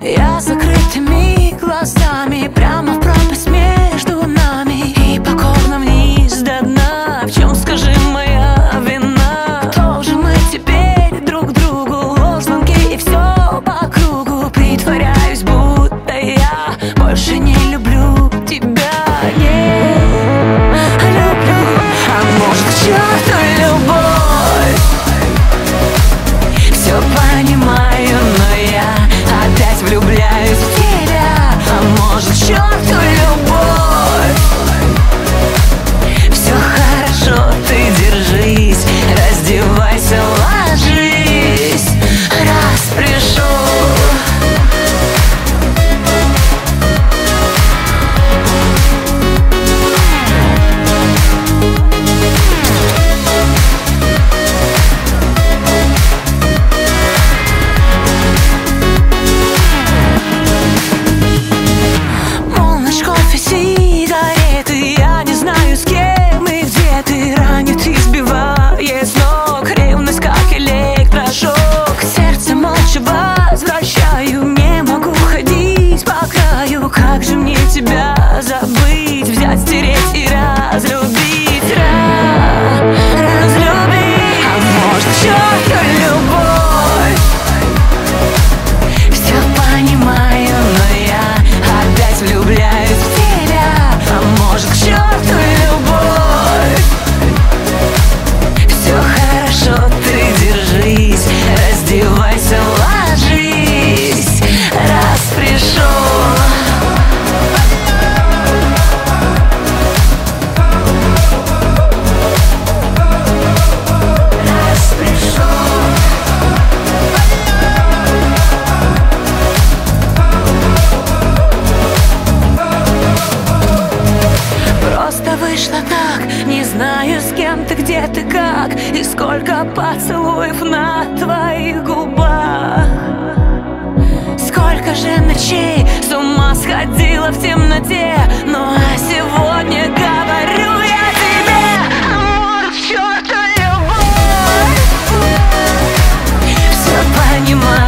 Я закрытыми глазами прямо в пропасть между нами, и покорно вниз до дна. В чем, скажи, моя вина? Кто же мы теперь друг другу? Ложь, звонки и все по кругу. Притворяюсь, будто я больше не люблю тебя. Не люблю, а может, к черту любовь. Все понимаю, но я опять влюбляюсь в тебя. А может, к черту любовь. Все хорошо, ты держись, раздевайся, ложись, раз пришел. Полночь, кофе, сигареты, я не знаю, с кем и где ты. Ранит, избивает с ног ревность, как электрошок. Сердце молча возвращаю, не могу ходить по краю. Как же мне тебя забыть, взять, стереть и разлюбить, разлюбить. А может, к черту любовь. Все понимаю, но я опять влюбляюсь в тебя. А может, к черту любовь. Все хорошо, ты держись, раздевайся, ложись, раз пришел. Раз пришел. Просто вышло так, не знаю, с кем ты, где ты, как, и сколько поцелуев на твоих губах. Сколько же ночей с ума сходила в темноте. Ну а сегодня говорю я тебе, а может, к черту любовь. Все понимаю.